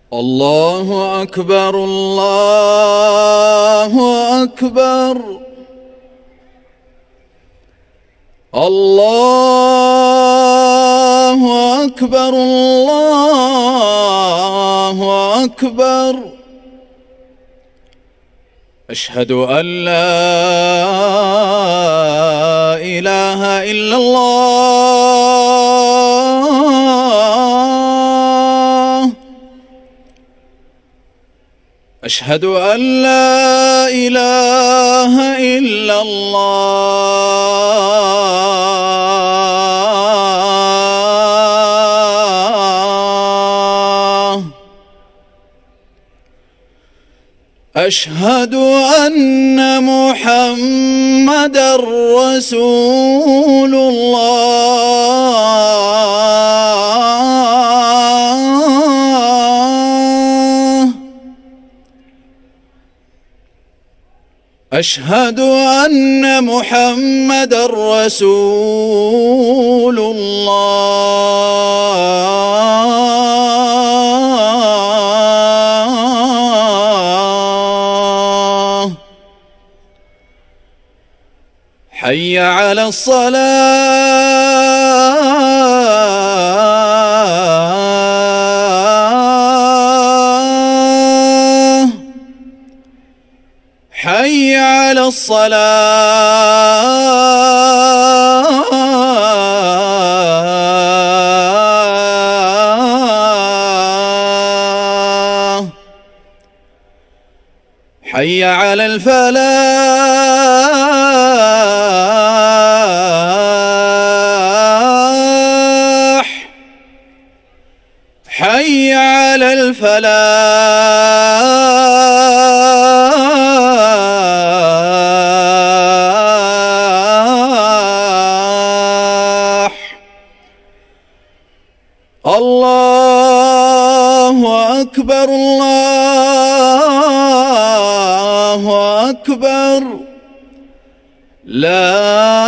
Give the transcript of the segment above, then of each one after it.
الله أكبر الله أكبر الله أكبر الله أكبر. أشهد أن لا إله إلا الله. أشهد أن لا إله إلا الله. أشهد أن محمدًا رسول الله. أشهد أن محمدًا رسول الله. حي على الصلاة. حي على الصلاة. حي على الفلاح. حي على الفلاح. الله أكبر الله أكبر. لا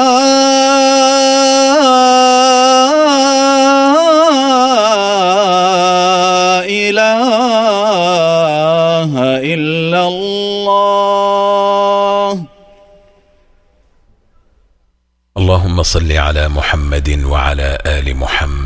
إله إلا الله. اللهم صل على محمد وعلى آل محمد